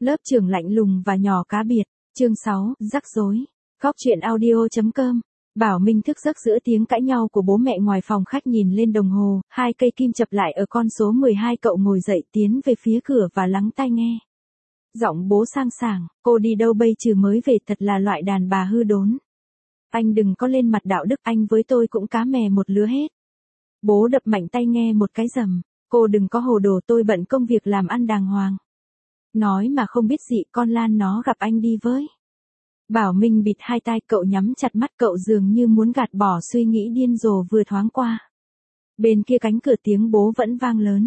Lớp trưởng lạnh lùng và nhỏ cá biệt. Chương 6, rắc rối. Góc truyện audio.com. Bảo Minh thức giấc giữa tiếng cãi nhau của bố mẹ ngoài phòng khách, nhìn lên đồng hồ, 2 cây kim chập lại ở con số 12. Cậu ngồi dậy tiến về phía cửa và lắng tai nghe. Giọng bố sang sảng, cô đi đâu bây chứ, mới về, thật là loại đàn bà hư đốn. Anh đừng có lên mặt đạo đức, anh với tôi cũng cá mè một lứa hết. Bố đập mạnh tay nghe một cái rầm, cô đừng có hồ đồ, tôi bận công việc làm ăn đàng hoàng. Nói mà không biết gì, con Lan nó gặp anh đi với. Bảo Minh bịt hai tai, cậu nhắm chặt mắt, cậu dường như muốn gạt bỏ suy nghĩ điên rồ vừa thoáng qua. Bên kia cánh cửa tiếng bố vẫn vang lớn.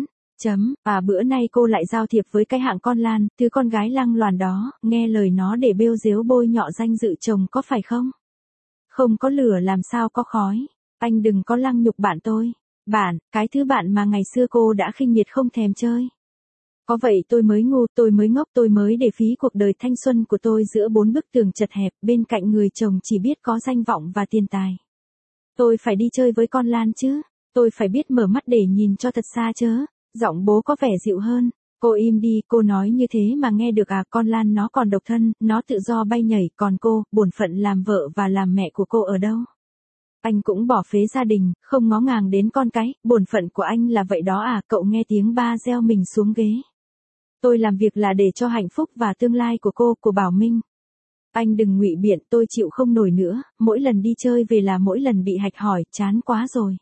Bữa nay cô lại giao thiệp với cái hạng con Lan, thứ con gái lăng loàn đó, nghe lời nó để bêu dếu bôi nhọ danh dự chồng có phải không? Không có lửa làm sao có khói, anh đừng có lăng nhục bạn tôi. Bạn, cái thứ bạn mà ngày xưa cô đã khinh miệt không thèm chơi. Có vậy tôi mới ngu, tôi mới ngốc, tôi mới để phí cuộc đời thanh xuân của tôi giữa 4 bức tường chật hẹp, bên cạnh người chồng chỉ biết có danh vọng và tiền tài. Tôi phải đi chơi với con Lan chứ, tôi phải biết mở mắt để nhìn cho thật xa chớ. Giọng bố có vẻ dịu hơn. Cô im đi, cô nói như thế mà nghe được à? Con Lan nó còn độc thân, nó tự do bay nhảy, còn cô, bổn phận làm vợ và làm mẹ của cô ở đâu? Anh cũng bỏ phế gia đình, không ngó ngàng đến con cái, bổn phận của anh là vậy đó à? Cậu nghe tiếng ba reo mình xuống ghế. Tôi làm việc là để cho hạnh phúc và tương lai của cô, của Bảo Minh. Anh đừng ngụy biện, tôi chịu không nổi nữa, mỗi lần đi chơi về là mỗi lần bị hạch hỏi, chán quá rồi.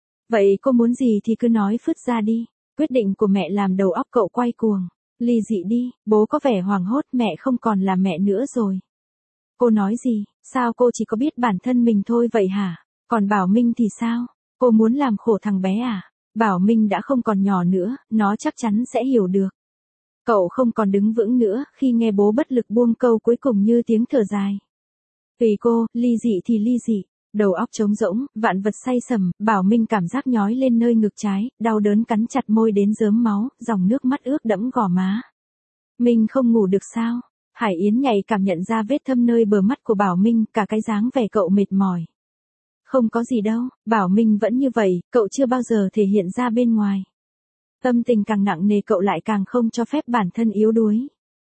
Vậy cô muốn gì thì cứ nói phứt ra đi. Quyết định của mẹ làm đầu óc cậu quay cuồng. Ly dị đi, bố có vẻ hoảng hốt, mẹ không còn là mẹ nữa rồi. Cô nói gì, sao cô chỉ có biết bản thân mình thôi vậy hả? Còn Bảo Minh thì sao? Cô muốn làm khổ thằng bé à? Bảo Minh đã không còn nhỏ nữa, nó chắc chắn sẽ hiểu được. Cậu không còn đứng vững nữa khi nghe bố bất lực buông câu cuối cùng như tiếng thở dài. Tùy cô, ly dị thì ly dị. Đầu óc trống rỗng, vạn vật say sầm, Bảo Minh cảm giác nhói lên nơi ngực trái, đau đớn cắn chặt môi đến rớm máu, dòng nước mắt ướt đẫm gò má. Minh không ngủ được sao? Hải Yến nhạy cảm nhận ra vết thâm nơi bờ mắt của Bảo Minh, cả cái dáng vẻ cậu mệt mỏi. Không có gì đâu, Bảo Minh vẫn như vậy, cậu chưa bao giờ thể hiện ra bên ngoài. Tâm tình càng nặng nề, cậu lại càng không cho phép bản thân yếu đuối.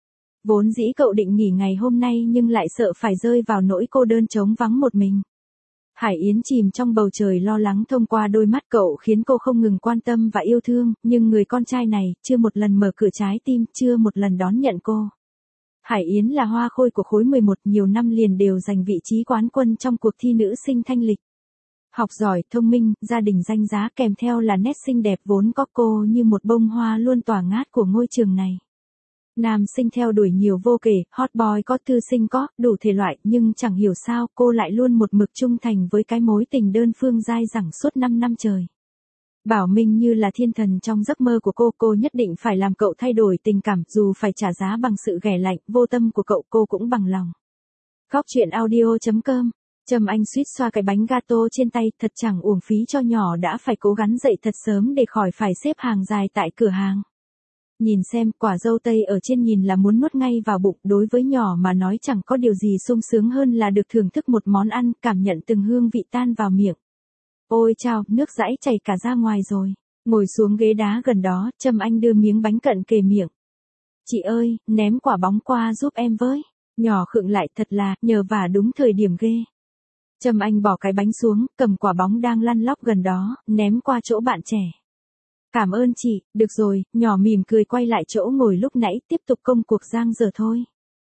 Vốn dĩ cậu định nghỉ ngày hôm nay nhưng lại sợ phải rơi vào nỗi cô đơn trống vắng một mình. Hải Yến chìm trong bầu trời lo lắng thông qua đôi mắt cậu khiến cô không ngừng quan tâm và yêu thương, nhưng người con trai này chưa một lần mở cửa trái tim, chưa một lần đón nhận cô. Hải Yến là hoa khôi của khối 11, nhiều năm liền đều giành vị trí quán quân trong cuộc thi nữ sinh thanh lịch. Học giỏi, thông minh, gia đình danh giá, kèm theo là nét xinh đẹp vốn có, cô như một bông hoa luôn tỏa ngát của ngôi trường này. Nam sinh theo đuổi nhiều vô kể, hot boy có, thư sinh có, đủ thể loại, nhưng chẳng hiểu sao cô lại luôn một mực trung thành với cái mối tình đơn phương dai dẳng suốt 5 năm trời. Bảo Minh như là thiên thần trong giấc mơ của cô nhất định phải làm cậu thay đổi tình cảm, dù phải trả giá bằng sự ghẻ lạnh, vô tâm của cậu, cô cũng bằng lòng. Góc truyện audio.com. Trâm Anh suýt xoa cái bánh gato trên tay, thật chẳng uổng phí cho nhỏ đã phải cố gắng dậy thật sớm để khỏi phải xếp hàng dài tại cửa hàng. Nhìn xem, quả dâu tây ở trên nhìn là muốn nuốt ngay vào bụng, đối với nhỏ mà nói chẳng có điều gì sung sướng hơn là được thưởng thức một món ăn, cảm nhận từng hương vị tan vào miệng. Ôi chao, nước dãi chảy cả ra ngoài rồi. Ngồi xuống ghế đá gần đó, Trâm Anh đưa miếng bánh cận kề miệng. Chị ơi, ném quả bóng qua giúp em với. Nhỏ khựng lại, thật là, nhờ vả đúng thời điểm ghê. Trâm Anh bỏ cái bánh xuống, cầm quả bóng đang lăn lóc gần đó, ném qua chỗ bạn trẻ. Cảm ơn chị, được rồi, nhỏ mỉm cười quay lại chỗ ngồi lúc nãy, tiếp tục công cuộc giang dở thôi.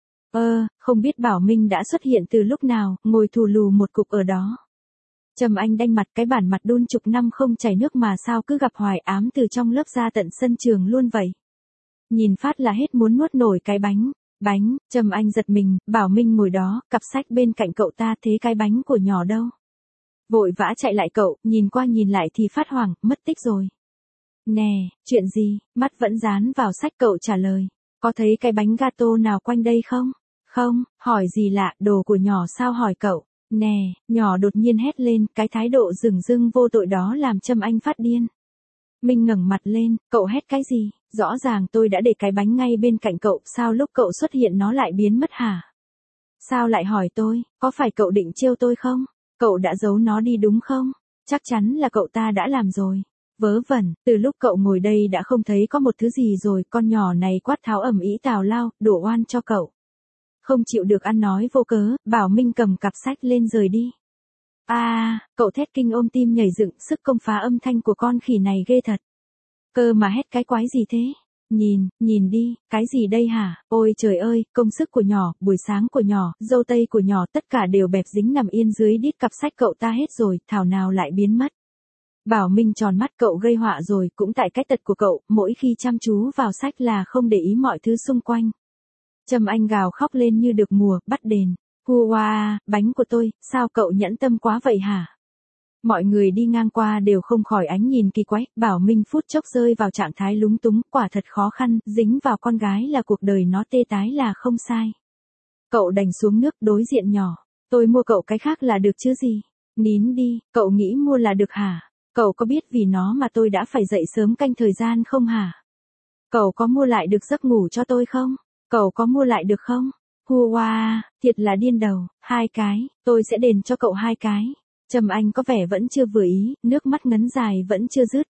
Không biết Bảo Minh đã xuất hiện từ lúc nào, ngồi thù lù một cục ở đó. Trâm Anh đanh mặt, cái bản mặt đun chục năm không chảy nước mà sao cứ gặp hoài, ám từ trong lớp ra tận sân trường luôn vậy. Nhìn phát là hết muốn nuốt nổi cái bánh. Trâm Anh giật mình, Bảo Minh ngồi đó, cặp sách bên cạnh cậu ta, thế cái bánh của nhỏ đâu? Vội vã chạy lại cậu, nhìn qua nhìn lại thì phát hoảng, mất tích rồi. Nè, chuyện gì? Mắt vẫn dán vào sách, cậu trả lời. Có thấy cái bánh gato nào quanh đây không? Không, hỏi gì lạ, đồ của nhỏ sao hỏi cậu? Nè, nhỏ đột nhiên hét lên, cái thái độ dửng dưng vô tội đó làm Trâm Anh phát điên. Minh ngẩng mặt lên, cậu hét cái gì? Rõ ràng tôi đã để cái bánh ngay bên cạnh cậu, sao lúc cậu xuất hiện nó lại biến mất hả? Sao lại hỏi tôi, có phải cậu định trêu tôi không? Cậu đã giấu nó đi đúng không? Chắc chắn là cậu ta đã làm rồi. Vớ vẩn, từ lúc cậu ngồi đây đã không thấy có một thứ gì rồi, con nhỏ này quát tháo ầm ĩ tào lao, đổ oan cho cậu. Không chịu được ăn nói vô cớ, Bảo Minh cầm cặp sách lên rời đi. Cậu thét kinh ôm tim nhảy dựng, sức công phá âm thanh của con khỉ này ghê thật. Cơ mà hét cái quái gì thế? Nhìn đi, cái gì đây hả? Ôi trời ơi, công sức của nhỏ, buổi sáng của nhỏ, dâu tây của nhỏ, tất cả đều bẹp dính nằm yên dưới đít cặp sách cậu ta hết rồi, thảo nào lại biến mất. Bảo Minh tròn mắt, cậu gây họa rồi, cũng tại cái tật của cậu, mỗi khi chăm chú vào sách là không để ý mọi thứ xung quanh. Trâm Anh gào khóc lên như được mùa, bắt đền. Hua, bánh của tôi, sao cậu nhẫn tâm quá vậy hả? Mọi người đi ngang qua đều không khỏi ánh nhìn kỳ quái, Bảo Minh phút chốc rơi vào trạng thái lúng túng, quả thật khó khăn, dính vào con gái là cuộc đời nó tê tái là không sai. Cậu đành xuống nước đối diện nhỏ, tôi mua cậu cái khác là được chứ gì? Nín đi, cậu nghĩ mua là được hả? Cậu có biết vì nó mà tôi đã phải dậy sớm canh thời gian không hả? Cậu có mua lại được giấc ngủ cho tôi không? Cậu có mua lại được không? Hua, thiệt là điên đầu, 2 cái, tôi sẽ đền cho cậu 2 cái. Trâm Anh có vẻ vẫn chưa vừa ý, nước mắt ngấn dài vẫn chưa dứt.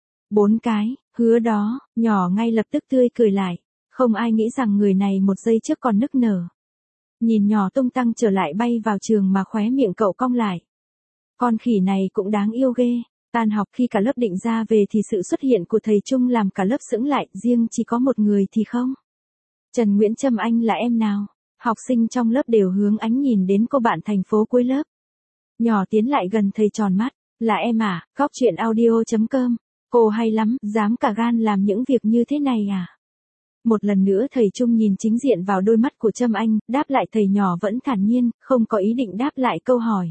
4 cái, hứa đó, nhỏ ngay lập tức tươi cười lại. Không ai nghĩ rằng người này một giây trước còn nức nở. Nhìn nhỏ tung tăng trở lại bay vào trường mà khóe miệng cậu cong lại. Con khỉ này cũng đáng yêu ghê. Tan học khi cả lớp định ra về thì sự xuất hiện của thầy Trung làm cả lớp sững lại, riêng chỉ có một người thì không. Trần Nguyễn Trâm Anh là em nào? Học sinh trong lớp đều hướng ánh nhìn đến cô bạn thành phố cuối lớp. Nhỏ tiến lại gần thầy tròn mắt, là em à? Góc chuyện audio.com. Cô hay lắm, dám cả gan làm những việc như thế này à? Một lần nữa thầy Trung nhìn chính diện vào đôi mắt của Trâm Anh, đáp lại thầy nhỏ vẫn thản nhiên, không có ý định đáp lại câu hỏi.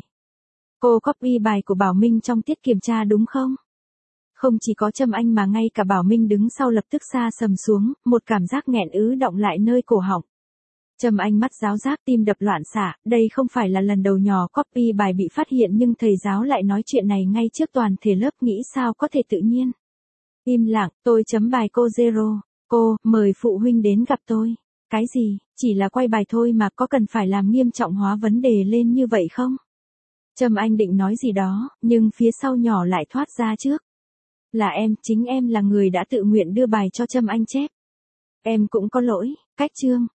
Cô copy bài của Bảo Minh trong tiết kiểm tra đúng không? Không chỉ có Trâm Anh mà ngay cả Bảo Minh đứng sau lập tức sa sầm xuống, một cảm giác nghẹn ứ đọng lại nơi cổ họng. Trâm Anh mắt giáo giác tim đập loạn xạ, đây không phải là lần đầu nhỏ copy bài bị phát hiện nhưng thầy giáo lại nói chuyện này ngay trước toàn thể lớp, nghĩ sao có thể tự nhiên. Im lặng, tôi chấm bài cô Zero. Cô, mời phụ huynh đến gặp tôi. Cái gì, chỉ là quay bài thôi mà có cần phải làm nghiêm trọng hóa vấn đề lên như vậy không? Trâm Anh định nói gì đó, nhưng phía sau nhỏ lại thoát ra trước. Là em, chính em là người đã tự nguyện đưa bài cho Trâm Anh chép. Em cũng có lỗi, cách chương.